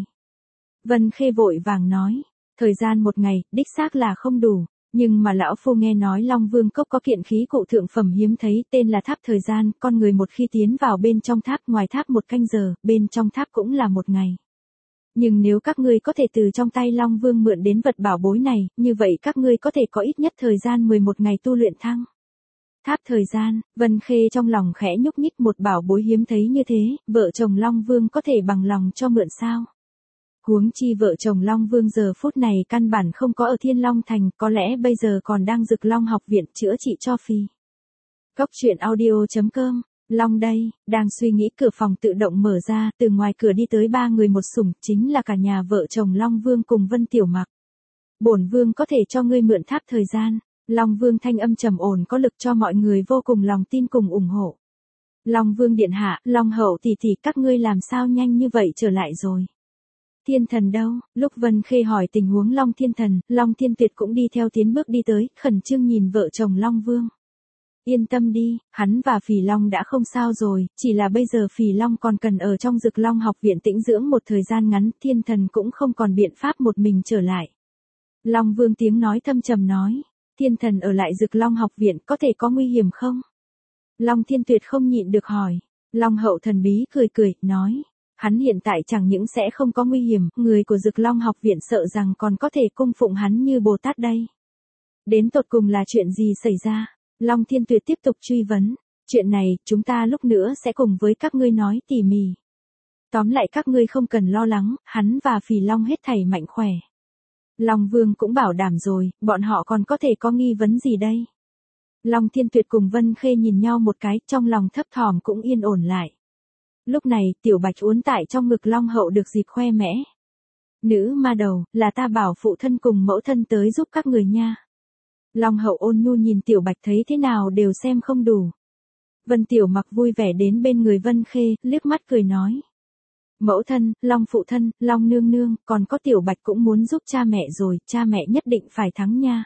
Vân Khê vội vàng nói, thời gian một ngày, đích xác là không đủ. Nhưng mà lão phu nghe nói Long Vương Cốc có kiện khí cụ thượng phẩm hiếm thấy tên là tháp thời gian, con người một khi tiến vào bên trong tháp, ngoài tháp một canh giờ, bên trong tháp cũng là một ngày. Nhưng nếu các ngươi có thể từ trong tay Long Vương mượn đến vật bảo bối này, như vậy các ngươi có thể có ít nhất thời gian mười một ngày tu luyện thăng. Tháp thời gian, Vân Khê trong lòng khẽ nhúc nhích, một bảo bối hiếm thấy như thế, vợ chồng Long Vương có thể bằng lòng cho mượn sao? Huống chi vợ chồng Long Vương giờ phút này căn bản không có ở Thiên Long Thành, có lẽ bây giờ còn đang Dực Long học viện chữa trị cho phi. Cốc truyện audio chấm com, Long đây, đang suy nghĩ, cửa phòng tự động mở ra, từ ngoài cửa đi tới ba người một sủng, chính là cả nhà vợ chồng Long Vương cùng Vân Tiểu Mặc. Bổn Vương có thể cho ngươi mượn tháp thời gian. Long Vương thanh âm trầm ổn có lực cho mọi người vô cùng lòng tin cùng ủng hộ. Long Vương điện hạ, Long hậu tỷ tỷ, các ngươi làm sao nhanh như vậy trở lại rồi? Thiên thần đâu? Lúc Vân Khê hỏi tình huống Long Thiên Thần, Long Thiên Tuyệt cũng đi theo tiến bước đi tới, khẩn trương nhìn vợ chồng Long Vương. Yên tâm đi, hắn và Phỉ Long đã không sao rồi, chỉ là bây giờ Phỉ Long còn cần ở trong Dực Long học viện tĩnh dưỡng một thời gian ngắn, Thiên Thần cũng không còn biện pháp một mình trở lại. Long Vương tiếng nói thâm trầm nói, Thiên Thần ở lại Dực Long học viện có thể có nguy hiểm không? Long Thiên Tuyệt không nhịn được hỏi. Long hậu thần bí cười cười, nói. Hắn hiện tại chẳng những sẽ không có nguy hiểm, người của Dực Long học viện sợ rằng còn có thể cung phụng hắn như Bồ Tát đây. Đến tột cùng là chuyện gì xảy ra? Long Thiên Tuyệt tiếp tục truy vấn. Chuyện này, chúng ta lúc nữa sẽ cùng với các ngươi nói tỉ mỉ. Tóm lại các ngươi không cần lo lắng, hắn và Phỉ Long hết thảy mạnh khỏe. Long Vương cũng bảo đảm rồi, bọn họ còn có thể có nghi vấn gì đây? Long Thiên Tuyệt cùng Vân Khê nhìn nhau một cái, trong lòng thấp thỏm cũng yên ổn lại. Lúc này, Tiểu Bạch uốn tại trong ngực Long hậu được dịp khoe mẽ. Nữ ma đầu, là ta bảo phụ thân cùng mẫu thân tới giúp các người nha. Long hậu ôn nhu nhìn Tiểu Bạch thấy thế nào đều xem không đủ. Vân Tiểu Mặc vui vẻ đến bên người Vân Khê, liếc mắt cười nói. Mẫu thân, Long phụ thân, Long nương nương, còn có Tiểu Bạch cũng muốn giúp cha mẹ rồi, cha mẹ nhất định phải thắng nha.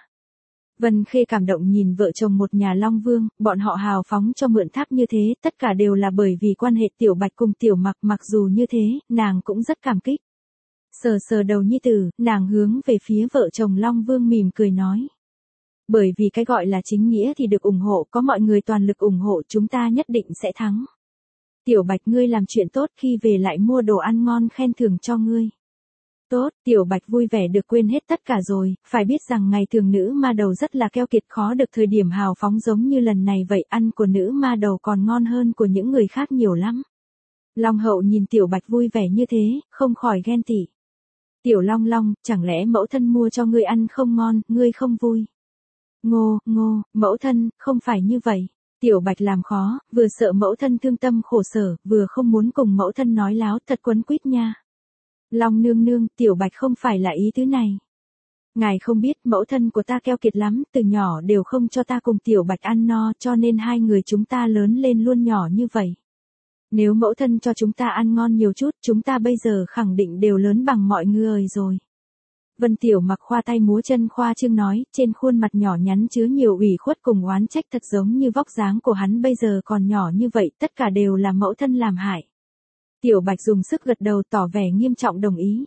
Vân Khê cảm động nhìn vợ chồng một nhà Long Vương, bọn họ hào phóng cho mượn tháp như thế, tất cả đều là bởi vì quan hệ Tiểu Bạch cùng Tiểu Mặc, mặc dù như thế, nàng cũng rất cảm kích. Sờ sờ đầu nhi tử, nàng hướng về phía vợ chồng Long Vương mỉm cười nói. Bởi vì cái gọi là chính nghĩa thì được ủng hộ, có mọi người toàn lực ủng hộ chúng ta nhất định sẽ thắng. Tiểu Bạch ngươi làm chuyện tốt, khi về lại mua đồ ăn ngon khen thưởng cho ngươi. Tốt, Tiểu Bạch vui vẻ được quên hết tất cả rồi, phải biết rằng ngày thường nữ ma đầu rất là keo kiệt, khó được thời điểm hào phóng giống như lần này vậy, ăn của nữ ma đầu còn ngon hơn của những người khác nhiều lắm. Long hậu nhìn Tiểu Bạch vui vẻ như thế, không khỏi ghen tị. Tiểu Long Long, chẳng lẽ mẫu thân mua cho ngươi ăn không ngon, ngươi không vui? Ngô, ngô, mẫu thân, không phải như vậy. Tiểu Bạch làm khó, vừa sợ mẫu thân thương tâm khổ sở, vừa không muốn cùng mẫu thân nói láo, thật quấn quýt nha. Long nương nương, Tiểu Bạch không phải là ý thứ này. Ngài không biết, mẫu thân của ta keo kiệt lắm, từ nhỏ đều không cho ta cùng Tiểu Bạch ăn no, cho nên hai người chúng ta lớn lên luôn nhỏ như vậy. Nếu mẫu thân cho chúng ta ăn ngon nhiều chút, chúng ta bây giờ khẳng định đều lớn bằng mọi người rồi. Vân Tiểu Mặc khoa tay múa chân khoa trương nói, trên khuôn mặt nhỏ nhắn chứa nhiều ủy khuất cùng oán trách, thật giống như vóc dáng của hắn bây giờ còn nhỏ như vậy, tất cả đều là mẫu thân làm hại. Tiểu Bạch dùng sức gật đầu tỏ vẻ nghiêm trọng đồng ý.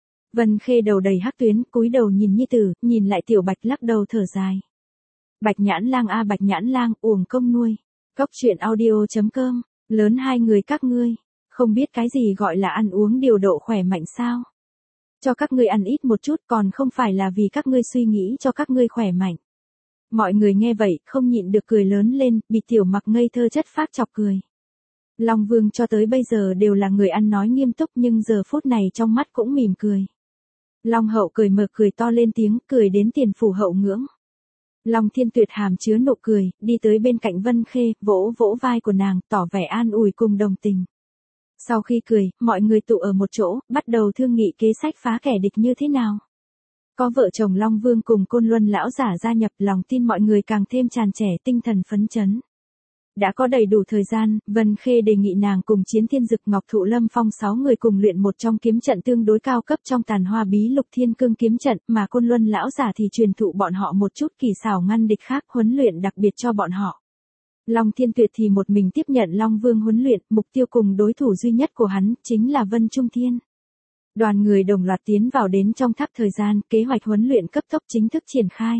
Vân Khê đầu đầy hắc tuyến, cúi đầu nhìn nhi tử, nhìn lại Tiểu Bạch lắc đầu thở dài. Bạch Nhãn Lang a Bạch Nhãn Lang, uổng công nuôi. Cốc truyện audio chấm com, lớn hai người các ngươi, không biết cái gì gọi là ăn uống điều độ khỏe mạnh sao? Cho các ngươi ăn ít một chút còn không phải là vì các ngươi suy nghĩ cho các ngươi khỏe mạnh. Mọi người nghe vậy, không nhịn được cười lớn lên, bị Tiểu Mặc ngây thơ chất phác chọc cười. Long Vương cho tới bây giờ đều là người ăn nói nghiêm túc nhưng giờ phút này trong mắt cũng mỉm cười. Long hậu cười mở cười to lên tiếng, cười đến tiền phủ hậu ngưỡng. Long Thiên Tuyệt hàm chứa nụ cười, đi tới bên cạnh Vân Khê, vỗ vỗ vai của nàng, tỏ vẻ an ủi cùng đồng tình. Sau khi cười, mọi người tụ ở một chỗ, bắt đầu thương nghị kế sách phá kẻ địch như thế nào. Có vợ chồng Long Vương cùng Côn Luân lão giả gia nhập, lòng tin mọi người càng thêm tràn trẻ, tinh thần phấn chấn. Đã có đầy đủ thời gian, Vân Khê đề nghị nàng cùng Chiến Thiên Dực, Ngọc Thụ Lâm Phong sáu người cùng luyện một trong kiếm trận tương đối cao cấp trong Tàn Hoa Bí Lục Thiên Cương kiếm trận, mà Côn Luân lão giả thì truyền thụ bọn họ một chút kỳ xảo ngăn địch khác, huấn luyện đặc biệt cho bọn họ. Long Thiên Tuyệt thì một mình tiếp nhận Long Vương huấn luyện, mục tiêu cùng đối thủ duy nhất của hắn chính là Vân Trung Thiên. Đoàn người đồng loạt tiến vào đến trong tháp thời gian, kế hoạch huấn luyện cấp tốc chính thức triển khai.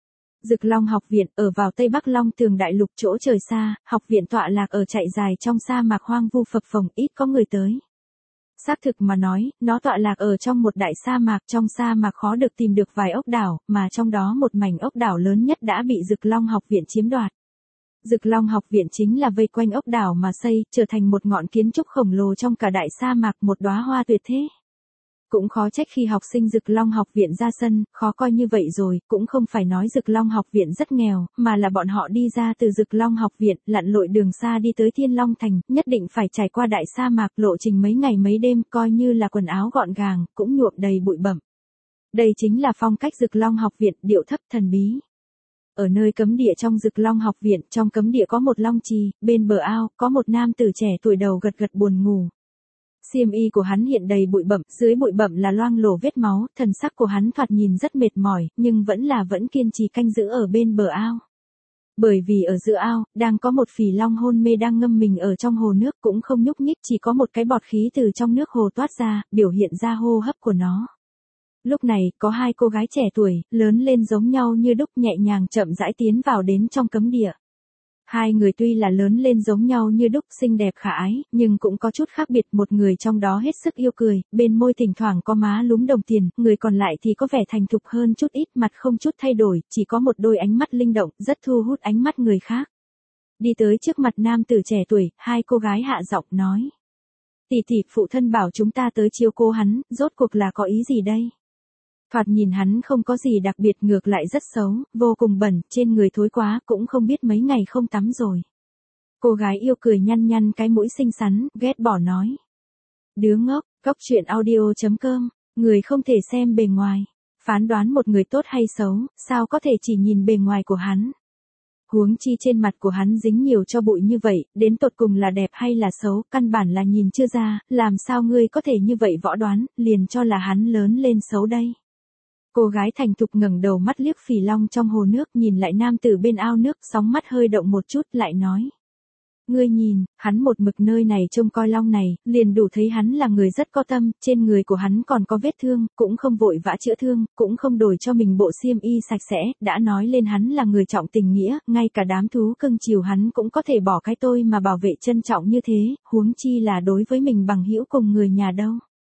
Dực Long học viện ở vào Tây Bắc Long Tường Đại Lục chỗ trời xa, học viện tọa lạc ở chạy dài trong sa mạc hoang vu phập phồng, ít có người tới. Xác thực mà nói, nó tọa lạc ở trong một đại sa mạc, trong sa mạc khó được tìm được vài ốc đảo, mà trong đó một mảnh ốc đảo lớn nhất đã bị Dực Long học viện chiếm đoạt. Dực Long học viện chính là vây quanh ốc đảo mà xây, trở thành một ngọn kiến trúc khổng lồ trong cả đại sa mạc, một đóa hoa tuyệt thế. Cũng khó trách khi học sinh Dực Long học viện ra sân, khó coi như vậy rồi, cũng không phải nói Dực Long học viện rất nghèo, mà là bọn họ đi ra từ Dực Long học viện, lặn lội đường xa đi tới Thiên Long Thành, nhất định phải trải qua đại sa mạc, lộ trình mấy ngày mấy đêm, coi như là quần áo gọn gàng, cũng nhuộm đầy bụi bặm. Đây chính là phong cách Dực Long học viện, điệu thấp thần bí. Ở nơi cấm địa trong Dực Long học viện, trong cấm địa có một long trì, bên bờ ao, có một nam tử trẻ tuổi đầu gật gật buồn ngủ. Xiêm y của hắn hiện đầy bụi bặm, dưới bụi bặm là loang lổ vết máu, thần sắc của hắn thoạt nhìn rất mệt mỏi, nhưng vẫn là vẫn kiên trì canh giữ ở bên bờ ao. Bởi vì ở giữa ao, đang có một phỉ long hôn mê đang ngâm mình ở trong hồ nước, cũng không nhúc nhích, chỉ có một cái bọt khí từ trong nước hồ toát ra, biểu hiện ra hô hấp của nó. Lúc này, có hai cô gái trẻ tuổi, lớn lên giống nhau như đúc, nhẹ nhàng chậm rãi tiến vào đến trong cấm địa. Hai người tuy là lớn lên giống nhau như đúc, xinh đẹp khả ái, nhưng cũng có chút khác biệt, một người trong đó hết sức yêu cười, bên môi thỉnh thoảng có má lúm đồng tiền, người còn lại thì có vẻ thành thục hơn chút ít, mặt không chút thay đổi, chỉ có một đôi ánh mắt linh động, rất thu hút ánh mắt người khác. Đi tới trước mặt nam tử trẻ tuổi, hai cô gái hạ giọng nói. Tỷ tỷ, phụ thân bảo chúng ta tới chiếu cố hắn, rốt cuộc là có ý gì đây? Thoạt nhìn hắn không có gì đặc biệt, ngược lại rất xấu, vô cùng bẩn, trên người thối quá, cũng không biết mấy ngày không tắm rồi. Cô gái yêu cười nhăn nhăn cái mũi xinh xắn, ghét bỏ nói. Đứa ngốc, Cốc Truyện audio chấm com, người không thể xem bề ngoài. Phán đoán một người tốt hay xấu, sao có thể chỉ nhìn bề ngoài của hắn. Huống chi trên mặt của hắn dính nhiều cho bụi như vậy, đến tột cùng là đẹp hay là xấu, căn bản là nhìn chưa ra, làm sao ngươi có thể như vậy võ đoán, liền cho là hắn lớn lên xấu đây. Cô gái thành thục ngẩng đầu mắt liếc phỉ long trong hồ nước, nhìn lại nam tử bên ao nước, sóng mắt hơi động một chút, lại nói. Ngươi nhìn, hắn một mực nơi này trông coi long này, liền đủ thấy hắn là người rất có tâm, trên người của hắn còn có vết thương, cũng không vội vã chữa thương, cũng không đổi cho mình bộ xiêm y sạch sẽ, đã nói lên hắn là người trọng tình nghĩa, ngay cả đám thú cưng chiều hắn cũng có thể bỏ cái tôi mà bảo vệ trân trọng như thế, huống chi là đối với mình bằng hữu cùng người nhà đâu.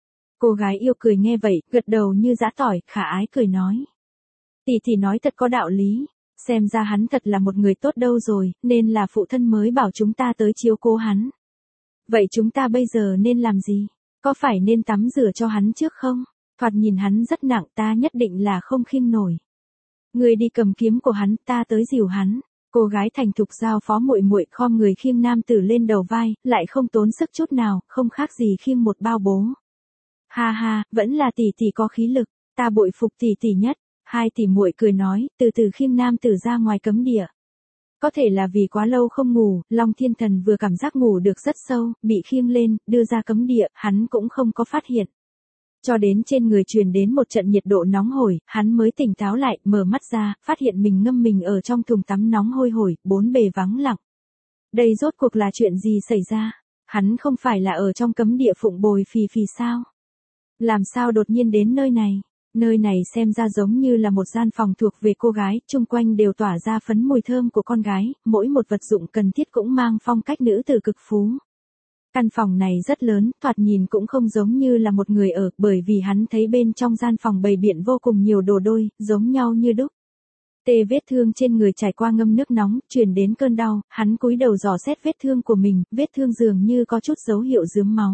Cô gái yêu cười nghe vậy, gật đầu như giã tỏi, khả ái cười nói. Tỷ tỷ nói thật có đạo lý, xem ra hắn thật là một người tốt đâu rồi, nên là phụ thân mới bảo chúng ta tới chiếu cố hắn. Vậy chúng ta bây giờ nên làm gì? Có phải nên tắm rửa cho hắn trước không? Thoạt nhìn hắn rất nặng, ta nhất định là không khiêng nổi. Người đi cầm kiếm của hắn, ta tới dìu hắn. Cô gái thành thục giao phó muội muội khom người khiêng nam tử lên đầu vai, lại không tốn sức chút nào, không khác gì khiêng một bao bố. Ha ha, vẫn là tỷ tỷ có khí lực, ta bội phục tỷ tỷ nhất. Hai tỷ muội cười nói, từ từ khiêng nam tử ra ngoài cấm địa. Có thể là vì quá lâu không ngủ, Long Thiên Thần vừa cảm giác ngủ được rất sâu, bị khiêng lên, đưa ra cấm địa, hắn cũng không có phát hiện. Cho đến trên người truyền đến một trận nhiệt độ nóng hổi, hắn mới tỉnh táo lại, mở mắt ra, phát hiện mình ngâm mình ở trong thùng tắm nóng hôi hổi, bốn bề vắng lặng. Đây rốt cuộc là chuyện gì xảy ra? Hắn không phải là ở trong cấm địa phụng bồi phì phì sao? Làm sao đột nhiên đến nơi này? Nơi này xem ra giống như là một gian phòng thuộc về cô gái, chung quanh đều tỏa ra phấn mùi thơm của con gái, mỗi một vật dụng cần thiết cũng mang phong cách nữ tử cực phú. Căn phòng này rất lớn, thoạt nhìn cũng không giống như là một người ở, bởi vì hắn thấy bên trong gian phòng bày biện vô cùng nhiều đồ đôi, giống nhau như đúc. Tê vết thương trên người trải qua ngâm nước nóng, truyền đến cơn đau, hắn cúi đầu dò xét vết thương của mình, vết thương dường như có chút dấu hiệu rướm máu.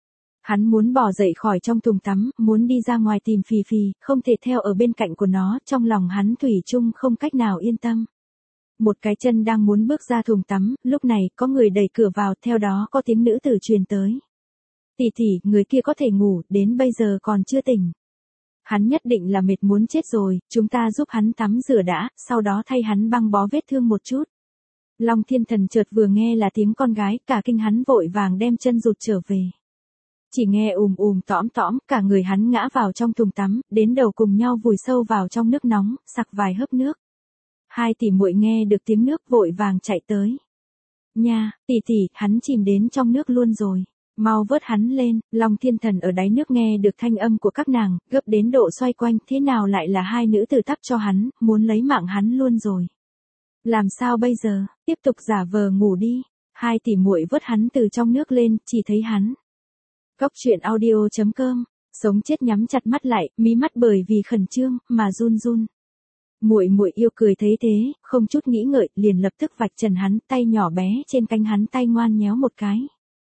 Hắn muốn bỏ dậy khỏi trong thùng tắm, muốn đi ra ngoài tìm phì phì, không thể theo ở bên cạnh của nó, trong lòng hắn thủy chung không cách nào yên tâm. Một cái chân đang muốn bước ra thùng tắm, lúc này có người đẩy cửa vào, theo đó có tiếng nữ tử truyền tới. Tỷ tỷ, người kia có thể ngủ, đến bây giờ còn chưa tỉnh. Hắn nhất định là mệt muốn chết rồi, chúng ta giúp hắn tắm rửa đã, sau đó thay hắn băng bó vết thương một chút. Long Thiên Thần chợt vừa nghe là tiếng con gái, cả kinh hắn vội vàng đem chân rụt trở về. Chỉ nghe ùm ùm tõm tõm, cả người hắn ngã vào trong thùng tắm, đến đầu cùng nhau vùi sâu vào trong nước nóng, sặc vài hớp nước. Hai tỷ muội nghe được tiếng nước vội vàng chạy tới. Nha, tỷ tỷ, hắn chìm đến trong nước luôn rồi. Mau vớt hắn lên. Long Thiên Thần ở đáy nước nghe được thanh âm của các nàng, gấp đến độ xoay quanh, thế nào lại là hai nữ tử tắp cho hắn, muốn lấy mạng hắn luôn rồi. Làm sao bây giờ, tiếp tục giả vờ ngủ đi. Hai tỷ muội vớt hắn từ trong nước lên, chỉ thấy hắn. Cốc truyện audio chấm com, sống chết nhắm chặt mắt lại, mí mắt bởi vì khẩn trương mà run run. Muội muội yêu cười thấy thế, không chút nghĩ ngợi, liền lập tức vạch trần hắn, tay nhỏ bé trên cánh hắn tay ngoan nhéo một cái.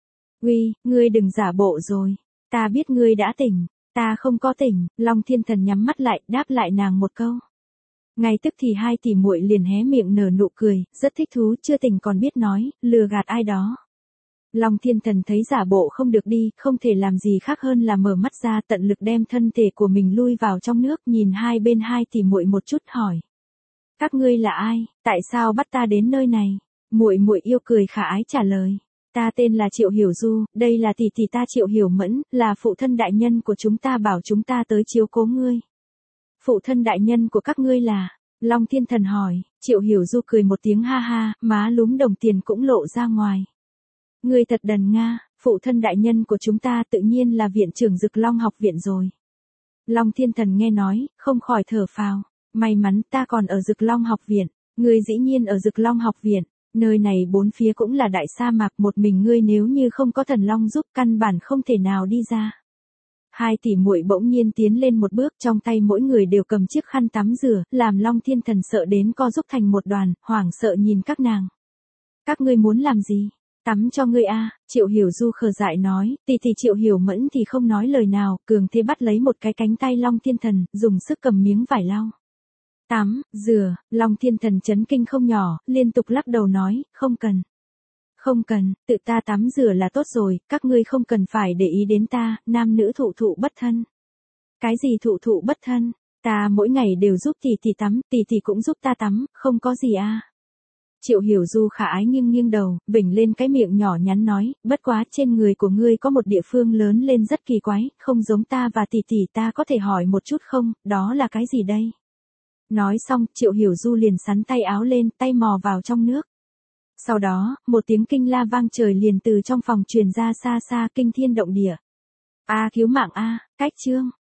Uy, ngươi đừng giả bộ rồi, ta biết ngươi đã tỉnh, ta không có tỉnh. Long Thiên Thần nhắm mắt lại, đáp lại nàng một câu. Ngay tức thì hai tỷ muội liền hé miệng nở nụ cười, rất thích thú, chưa tỉnh còn biết nói, lừa gạt ai đó. Long Thiên Thần thấy giả bộ không được đi, không thể làm gì khác hơn là mở mắt ra, tận lực đem thân thể của mình lui vào trong nước, nhìn hai bên hai tỷ muội một chút hỏi. Các ngươi là ai, tại sao bắt ta đến nơi này? Muội muội yêu cười khả ái trả lời. Ta tên là Triệu Hiểu Du, đây là tỷ tỷ ta Triệu Hiểu Mẫn, là phụ thân đại nhân của chúng ta bảo chúng ta tới chiếu cố ngươi. Phụ thân đại nhân của các ngươi là? Long Thiên Thần hỏi. Triệu Hiểu Du cười một tiếng ha ha, má lúm đồng tiền cũng lộ ra ngoài. Ngươi thật đần nga, phụ thân đại nhân của chúng ta tự nhiên là viện trưởng Dực Long học viện rồi. Long Thiên Thần nghe nói, không khỏi thở phào. May mắn ta còn ở Dực Long học viện. Ngươi dĩ nhiên ở Dực Long học viện. Nơi này bốn phía cũng là đại sa mạc, một mình ngươi nếu như không có thần long giúp căn bản không thể nào đi ra. Hai tỷ muội bỗng nhiên tiến lên một bước, trong tay mỗi người đều cầm chiếc khăn tắm rửa, làm Long Thiên Thần sợ đến co rúm thành một đoàn, hoảng sợ nhìn các nàng. Các ngươi muốn làm gì? Tắm cho ngươi a. Triệu Hiểu Du khờ dại nói, tỷ tỷ Triệu Hiểu Mẫn thì không nói lời nào, cường thế bắt lấy một cái cánh tay Long Thiên Thần, dùng sức cầm miếng vải lau. Tắm, rửa. Long Thiên Thần chấn kinh không nhỏ, liên tục lắc đầu nói, không cần. Không cần, tự ta tắm rửa là tốt rồi, các ngươi không cần phải để ý đến ta, nam nữ thụ thụ bất thân. Cái gì thụ thụ bất thân? Ta mỗi ngày đều giúp tỷ tỷ tắm, tỷ tỷ cũng giúp ta tắm, không có gì a. Triệu Hiểu Du khả ái nghiêng nghiêng đầu, vểnh lên cái miệng nhỏ nhắn nói, bất quá trên người của ngươi có một địa phương lớn lên rất kỳ quái, không giống ta và tỷ tỷ, ta có thể hỏi một chút không, đó là cái gì đây? Nói xong, Triệu Hiểu Du liền sắn tay áo lên, tay mò vào trong nước. Sau đó, một tiếng kinh la vang trời liền từ trong phòng truyền ra xa xa, kinh thiên động địa. A cứu mạng a, cách chương.